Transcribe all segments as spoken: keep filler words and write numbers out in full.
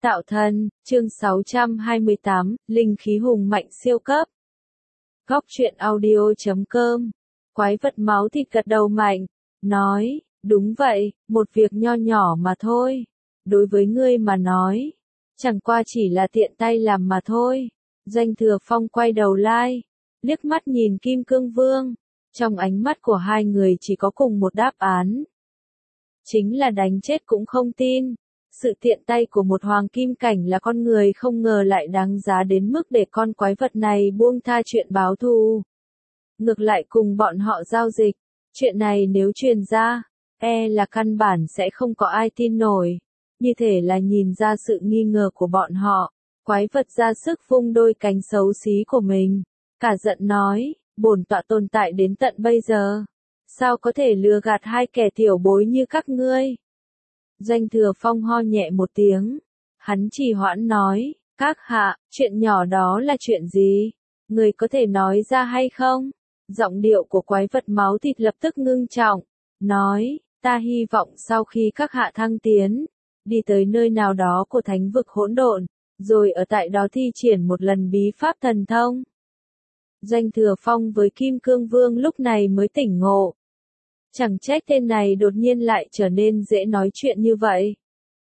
Tạo thần, chương sáu trăm hai mươi tám, linh khí hùng mạnh siêu cấp. Góc truyện audio chấm com. Quái vật máu thịt gật đầu mạnh, nói, đúng vậy, một việc nho nhỏ mà thôi. Đối với ngươi mà nói, chẳng qua chỉ là tiện tay làm mà thôi. Doanh Thừa Phong quay đầu lai, liếc mắt nhìn Kim Cương Vương. Trong ánh mắt của hai người chỉ có cùng một đáp án. Chính là đánh chết cũng không tin. Sự tiện tay của một hoàng kim cảnh là con người không ngờ lại đáng giá đến mức để con quái vật này buông tha chuyện báo thù. Ngược lại cùng bọn họ giao dịch, chuyện này nếu truyền ra, e là căn bản sẽ không có ai tin nổi. Như thể là nhìn ra sự nghi ngờ của bọn họ, quái vật ra sức vung đôi cánh xấu xí của mình. Cả giận nói, bổn tọa tồn tại đến tận bây giờ. Sao có thể lừa gạt hai kẻ tiểu bối như các ngươi? Doanh Thừa Phong ho nhẹ một tiếng. Hắn trì hoãn nói, các hạ, chuyện nhỏ đó là chuyện gì? Người có thể nói ra hay không? Giọng điệu của quái vật máu thịt lập tức ngưng trọng. Nói, ta hy vọng sau khi các hạ thăng tiến, đi tới nơi nào đó của thánh vực hỗn độn, rồi ở tại đó thi triển một lần bí pháp thần thông. Doanh Thừa Phong với Kim Cương Vương lúc này mới tỉnh ngộ. Chẳng trách tên này đột nhiên lại trở nên dễ nói chuyện như vậy.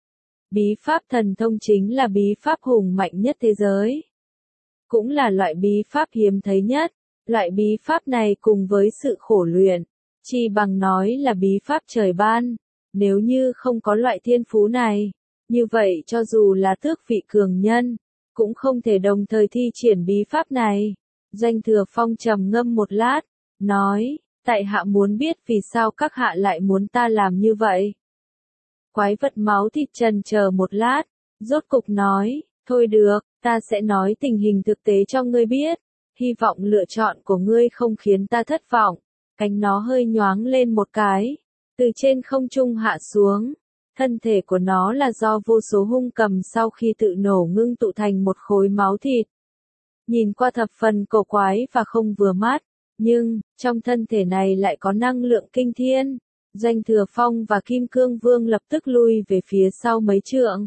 Bí pháp thần thông chính là bí pháp hùng mạnh nhất thế giới. Cũng là loại bí pháp hiếm thấy nhất. Loại bí pháp này cùng với sự khổ luyện, chi bằng nói là bí pháp trời ban. Nếu như không có loại thiên phú này, như vậy cho dù là tước vị cường nhân, cũng không thể đồng thời thi triển bí pháp này. Doanh Thừa Phong trầm ngâm một lát, nói, tại hạ muốn biết vì sao các hạ lại muốn ta làm như vậy. Quái vật máu thịt trần chờ một lát, rốt cục nói, thôi được, ta sẽ nói tình hình thực tế cho ngươi biết, hy vọng lựa chọn của ngươi không khiến ta thất vọng. Cánh nó hơi nhoáng lên một cái, từ trên không trung hạ xuống, thân thể của nó là do vô số hung cầm sau khi tự nổ ngưng tụ thành một khối máu thịt. Nhìn qua thập phần cổ quái và không vừa mắt. Nhưng, trong thân thể này lại có năng lượng kinh thiên. Doanh Thừa Phong và Kim Cương Vương lập tức lui về phía sau mấy trượng.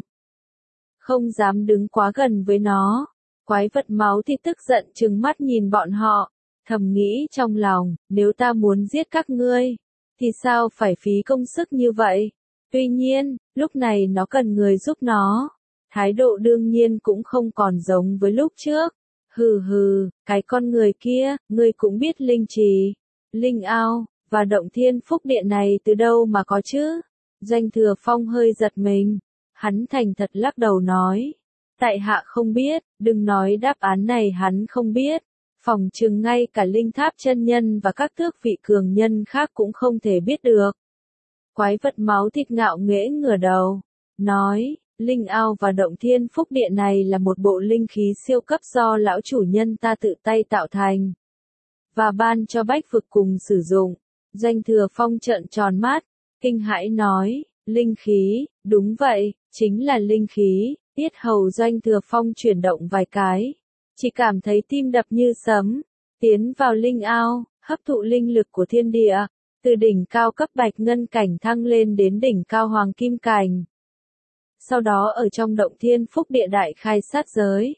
Không dám đứng quá gần với nó. Quái vật máu thì tức giận trừng mắt nhìn bọn họ. Thầm nghĩ trong lòng, nếu ta muốn giết các ngươi, thì sao phải phí công sức như vậy? Tuy nhiên, lúc này nó cần người giúp nó. Thái độ đương nhiên cũng không còn giống với lúc trước. Hừ hừ, cái con người kia, ngươi cũng biết linh trì, linh ao, và động thiên phúc điện này từ đâu mà có chứ? Doanh Thừa Phong hơi giật mình. Hắn thành thật lắc đầu nói. Tại hạ không biết, đừng nói đáp án này hắn không biết. Phòng chừng ngay cả linh tháp chân nhân và các tước vị cường nhân khác cũng không thể biết được. Quái vật máu thịt ngạo nghễ ngửa đầu. Nói. Linh ao và động thiên phúc điện này là một bộ linh khí siêu cấp do lão chủ nhân ta tự tay tạo thành. Và ban cho bách vực cùng sử dụng. Doanh Thừa Phong trợn tròn mắt, kinh hãi nói, linh khí, đúng vậy, chính là linh khí. Tiết hầu Doanh Thừa Phong chuyển động vài cái. Chỉ cảm thấy tim đập như sấm. Tiến vào linh ao, hấp thụ linh lực của thiên địa. Từ đỉnh cao cấp bạch ngân cảnh thăng lên đến đỉnh cao hoàng kim cảnh. Sau đó ở trong động thiên phúc địa đại khai sát giới.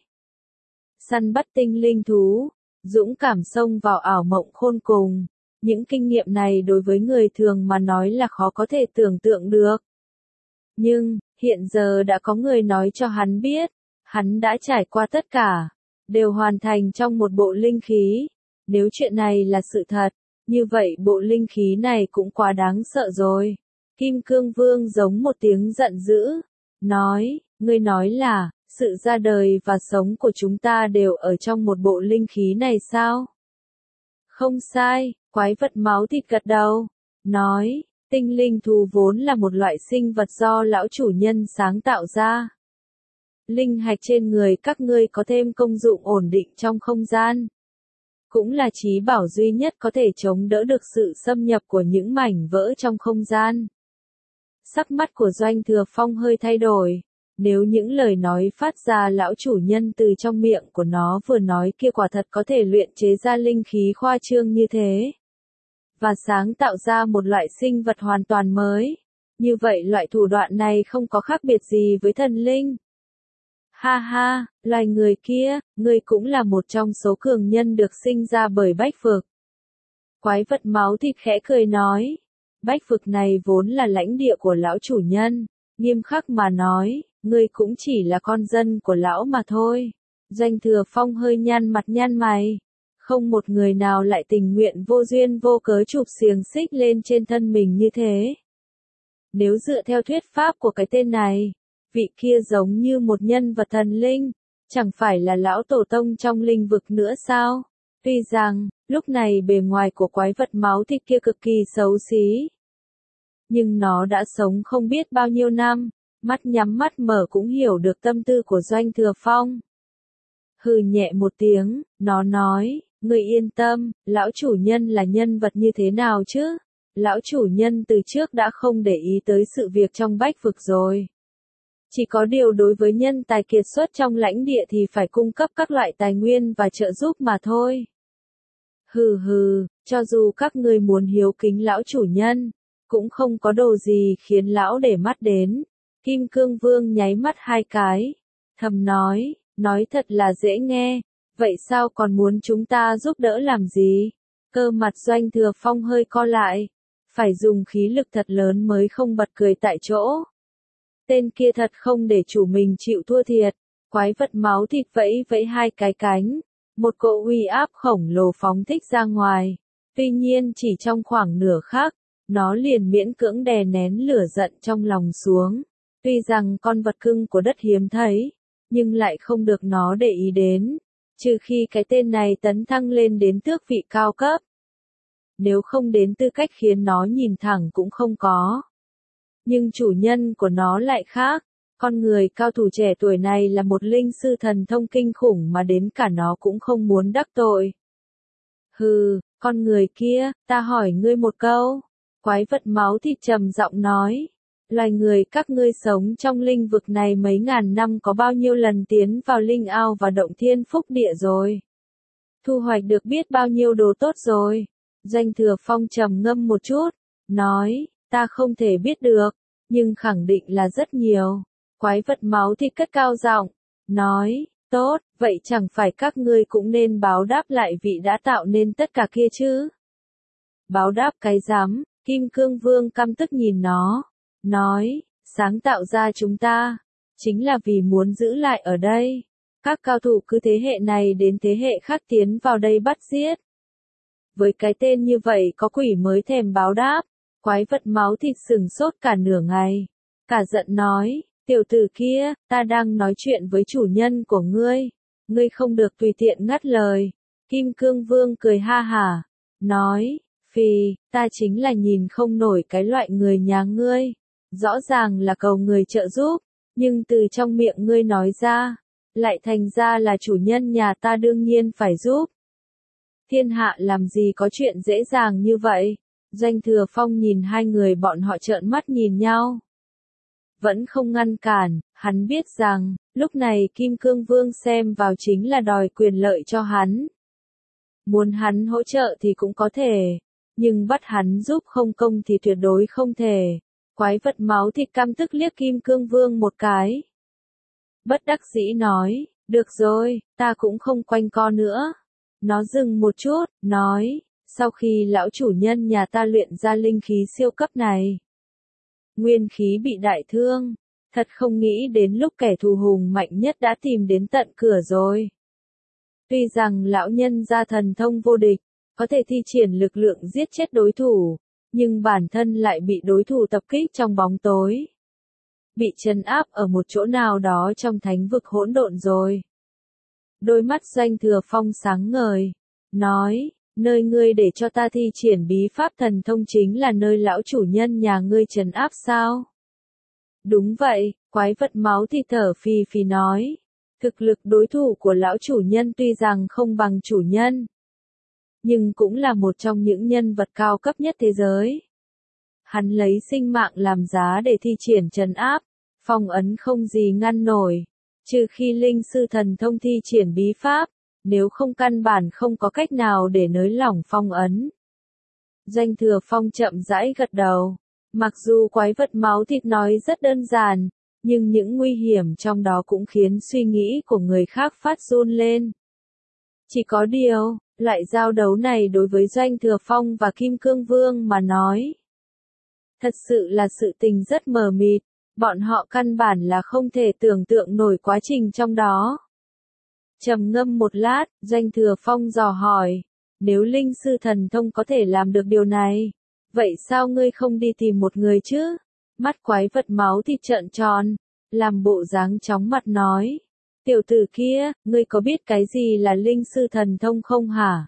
Săn bắt tinh linh thú, dũng cảm xông vào ảo mộng khôn cùng. Những kinh nghiệm này đối với người thường mà nói là khó có thể tưởng tượng được. Nhưng, hiện giờ đã có người nói cho hắn biết, hắn đã trải qua tất cả, đều hoàn thành trong một bộ linh khí. Nếu chuyện này là sự thật, như vậy bộ linh khí này cũng quá đáng sợ rồi. Kim Cương Vương giống một tiếng giận dữ. Nói, ngươi nói là, sự ra đời và sống của chúng ta đều ở trong một bộ linh khí này sao? Không sai, quái vật máu thịt gật đầu. Nói, tinh linh thú vốn là một loại sinh vật do lão chủ nhân sáng tạo ra. Linh hạch trên người các ngươi có thêm công dụng ổn định trong không gian. Cũng là trí bảo duy nhất có thể chống đỡ được sự xâm nhập của những mảnh vỡ trong không gian. Sắc mắt của Doanh Thừa Phong hơi thay đổi. Nếu những lời nói phát ra lão chủ nhân từ trong miệng của nó vừa nói kia quả thật có thể luyện chế ra linh khí khoa trương như thế. Và sáng tạo ra một loại sinh vật hoàn toàn mới. Như vậy loại thủ đoạn này không có khác biệt gì với thần linh. Ha ha, loài người kia, ngươi cũng là một trong số cường nhân được sinh ra bởi bách vực. Quái vật máu thịt khẽ cười nói. Bách vực này vốn là lãnh địa của lão chủ nhân, nghiêm khắc mà nói, ngươi cũng chỉ là con dân của lão mà thôi. Doanh Thừa Phong hơi nhăn mặt nhăn mày. Không một người nào lại tình nguyện vô duyên vô cớ chụp xiềng xích lên trên thân mình như thế. Nếu dựa theo thuyết pháp của cái tên này, vị kia giống như một nhân vật thần linh, chẳng phải là lão tổ tông trong linh vực nữa sao? Tuy rằng, lúc này bề ngoài của quái vật máu thịt kia cực kỳ xấu xí. Nhưng nó đã sống không biết bao nhiêu năm, mắt nhắm mắt mở cũng hiểu được tâm tư của Doanh Thừa Phong. Hừ nhẹ một tiếng, nó nói, ngươi yên tâm, lão chủ nhân là nhân vật như thế nào chứ? Lão chủ nhân từ trước đã không để ý tới sự việc trong bách vực rồi. Chỉ có điều đối với nhân tài kiệt xuất trong lãnh địa thì phải cung cấp các loại tài nguyên và trợ giúp mà thôi. Hừ hừ, cho dù các ngươi muốn hiếu kính lão chủ nhân, cũng không có đồ gì khiến lão để mắt đến. Kim Cương Vương nháy mắt hai cái, thầm nói, nói thật là dễ nghe, vậy sao còn muốn chúng ta giúp đỡ làm gì? Cơ mặt Doanh Thừa Phong hơi co lại, phải dùng khí lực thật lớn mới không bật cười tại chỗ. Tên kia thật không để chủ mình chịu thua thiệt, quái vật máu thịt vẫy vẫy hai cái cánh, một cỗ uy áp khổng lồ phóng thích ra ngoài. Tuy nhiên chỉ trong khoảng nửa khắc, nó liền miễn cưỡng đè nén lửa giận trong lòng xuống. Tuy rằng con vật cưng của đất hiếm thấy, nhưng lại không được nó để ý đến, trừ khi cái tên này tấn thăng lên đến tước vị cao cấp. Nếu không đến tư cách khiến nó nhìn thẳng cũng không có. Nhưng chủ nhân của nó lại khác, con người cao thủ trẻ tuổi này là một linh sư thần thông kinh khủng mà đến cả nó cũng không muốn đắc tội. Hừ, con người kia, ta hỏi ngươi một câu. Quái vật máu thịt trầm giọng nói. Loài người các ngươi sống trong linh vực này mấy ngàn năm có bao nhiêu lần tiến vào linh ao và động thiên phúc địa rồi? Thu hoạch được biết bao nhiêu đồ tốt rồi? Doanh Thừa Phong trầm ngâm một chút, nói, ta không thể biết được, nhưng khẳng định là rất nhiều. Quái vật máu thịt cất cao giọng, nói, tốt, vậy chẳng phải các ngươi cũng nên báo đáp lại vị đã tạo nên tất cả kia chứ? Báo đáp cái rắm, Kim Cương Vương căm tức nhìn nó, nói, sáng tạo ra chúng ta, chính là vì muốn giữ lại ở đây. Các cao thủ cứ thế hệ này đến thế hệ khác tiến vào đây bắt giết. Với cái tên như vậy có quỷ mới thèm báo đáp. Quái vật máu thịt sừng sốt cả nửa ngày. Cả giận nói, tiểu tử kia, ta đang nói chuyện với chủ nhân của ngươi. Ngươi không được tùy tiện ngắt lời. Kim Cương Vương cười ha hả, nói, phì, ta chính là nhìn không nổi cái loại người nhà ngươi. Rõ ràng là cầu người trợ giúp, nhưng từ trong miệng ngươi nói ra, lại thành ra là chủ nhân nhà ta đương nhiên phải giúp. Thiên hạ làm gì có chuyện dễ dàng như vậy? Doanh Thừa Phong nhìn hai người bọn họ trợn mắt nhìn nhau. Vẫn không ngăn cản, hắn biết rằng, lúc này Kim Cương Vương xem vào chính là đòi quyền lợi cho hắn. Muốn hắn hỗ trợ thì cũng có thể, nhưng bắt hắn giúp không công thì tuyệt đối không thể. Quái vật máu thịt căm tức liếc Kim Cương Vương một cái. Bất đắc dĩ nói, được rồi, ta cũng không quanh co nữa. Nó dừng một chút, nói, sau khi lão chủ nhân nhà ta luyện ra linh khí siêu cấp này, nguyên khí bị đại thương, thật không nghĩ đến lúc kẻ thù hùng mạnh nhất đã tìm đến tận cửa rồi. Tuy rằng lão nhân gia thần thông vô địch, có thể thi triển lực lượng giết chết đối thủ, nhưng bản thân lại bị đối thủ tập kích trong bóng tối. Bị trấn áp ở một chỗ nào đó trong thánh vực hỗn độn rồi. Đôi mắt Doanh Thừa Phong sáng ngời, nói, nơi ngươi để cho ta thi triển bí pháp thần thông chính là nơi lão chủ nhân nhà ngươi trấn áp sao? Đúng vậy, quái vật máu thì thở phì phì nói. Thực lực đối thủ của lão chủ nhân tuy rằng không bằng chủ nhân, nhưng cũng là một trong những nhân vật cao cấp nhất thế giới. Hắn lấy sinh mạng làm giá để thi triển trấn áp, phong ấn không gì ngăn nổi, trừ khi linh sư thần thông thi triển bí pháp, nếu không căn bản không có cách nào để nới lỏng phong ấn. Doanh Thừa Phong chậm rãi gật đầu, mặc dù quái vật máu thịt nói rất đơn giản, nhưng những nguy hiểm trong đó cũng khiến suy nghĩ của người khác phát run lên. Chỉ có điều, loại giao đấu này đối với Doanh Thừa Phong và Kim Cương Vương mà nói, thật sự là sự tình rất mờ mịt, bọn họ căn bản là không thể tưởng tượng nổi quá trình trong đó. Trầm ngâm một lát, Doanh Thừa Phong dò hỏi, nếu linh sư thần thông có thể làm được điều này, vậy sao ngươi không đi tìm một người chứ? Mắt quái vật máu thịt trợn tròn, làm bộ dáng chóng mặt nói, tiểu tử kia, ngươi có biết cái gì là linh sư thần thông không hả?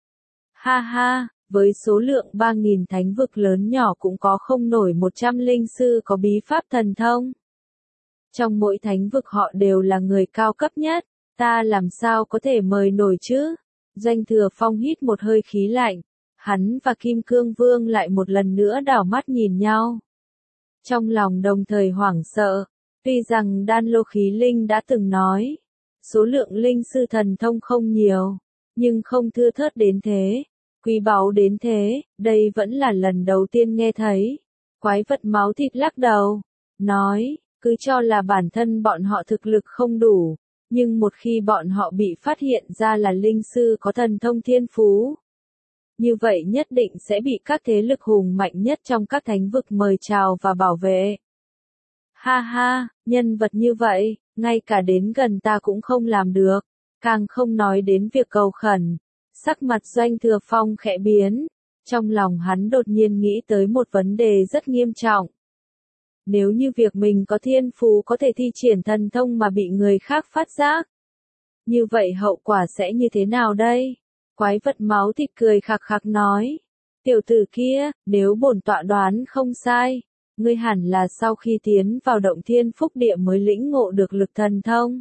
Ha ha, với số lượng ba nghìn thánh vực lớn nhỏ cũng có không nổi một trăm linh sư có bí pháp thần thông. Trong mỗi thánh vực họ đều là người cao cấp nhất, ta làm sao có thể mời nổi chứ? Doanh Thừa Phong hít một hơi khí lạnh, hắn và Kim Cương Vương lại một lần nữa đảo mắt nhìn nhau. Trong lòng đồng thời hoảng sợ, tuy rằng Đan Lô Khí Linh đã từng nói, số lượng linh sư thần thông không nhiều, nhưng không thưa thớt đến thế, quý báu đến thế, đây vẫn là lần đầu tiên nghe thấy. Quái vật máu thịt lắc đầu, nói, cứ cho là bản thân bọn họ thực lực không đủ, nhưng một khi bọn họ bị phát hiện ra là linh sư có thần thông thiên phú, như vậy nhất định sẽ bị các thế lực hùng mạnh nhất trong các thánh vực mời chào và bảo vệ. Ha ha, nhân vật như vậy, ngay cả đến gần ta cũng không làm được, càng không nói đến việc cầu khẩn. Sắc mặt Doanh Thừa Phong khẽ biến, trong lòng hắn đột nhiên nghĩ tới một vấn đề rất nghiêm trọng. Nếu như việc mình có thiên phú có thể thi triển thần thông mà bị người khác phát giác, như vậy hậu quả sẽ như thế nào đây? Quái vật máu thịt cười khạc khạc nói, tiểu tử kia, nếu bổn tọa đoán không sai, ngươi hẳn là sau khi tiến vào động thiên phúc địa mới lĩnh ngộ được lực thần thông.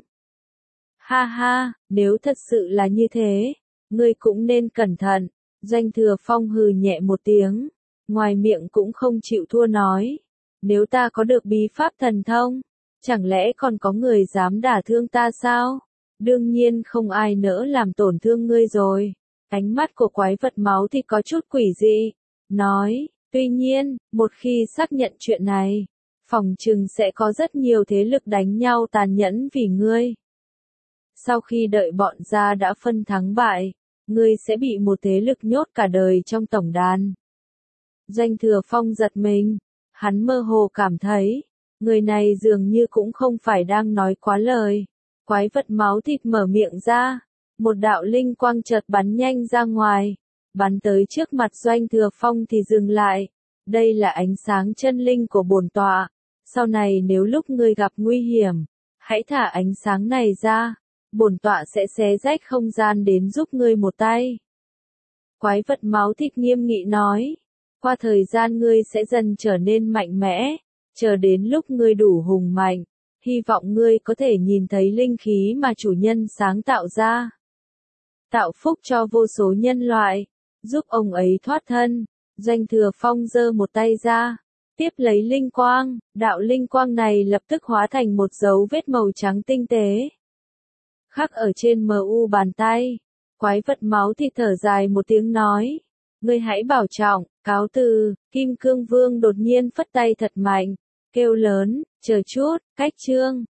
Ha ha, nếu thật sự là như thế, ngươi cũng nên cẩn thận. Doanh Thừa Phong hừ nhẹ một tiếng, ngoài miệng cũng không chịu thua nói, nếu ta có được bí pháp thần thông, chẳng lẽ còn có người dám đả thương ta sao? Đương nhiên không ai nỡ làm tổn thương ngươi rồi. Ánh mắt của quái vật máu thì có chút quỷ dị, nói, tuy nhiên, một khi xác nhận chuyện này, phòng chừng sẽ có rất nhiều thế lực đánh nhau tàn nhẫn vì ngươi. Sau khi đợi bọn gia đã phân thắng bại, ngươi sẽ bị một thế lực nhốt cả đời trong tổng đàn. Doanh Thừa Phong giật mình, hắn mơ hồ cảm thấy, người này dường như cũng không phải đang nói quá lời. Quái vật máu thịt mở miệng ra, một đạo linh quang chợt bắn nhanh ra ngoài, bắn tới trước mặt Doanh Thừa Phong thì dừng lại. Đây là ánh sáng chân linh của bổn tọa, sau này nếu lúc ngươi gặp nguy hiểm, hãy thả ánh sáng này ra, bổn tọa sẽ xé rách không gian đến giúp ngươi một tay. Quái vật máu thịt nghiêm nghị nói, qua thời gian ngươi sẽ dần trở nên mạnh mẽ, chờ đến lúc ngươi đủ hùng mạnh, hy vọng ngươi có thể nhìn thấy linh khí mà chủ nhân sáng tạo ra. Tạo phúc cho vô số nhân loại, giúp ông ấy thoát thân. Doanh Thừa Phong giơ một tay ra, tiếp lấy linh quang, đạo linh quang này lập tức hóa thành một dấu vết màu trắng tinh tế. Khắc ở trên mờ u bàn tay, quái vật máu thịt thở dài một tiếng nói, ngươi hãy bảo trọng, cáo từ. Kim Cương Vương đột nhiên phất tay thật mạnh, kêu lớn, chờ chút, cách chương.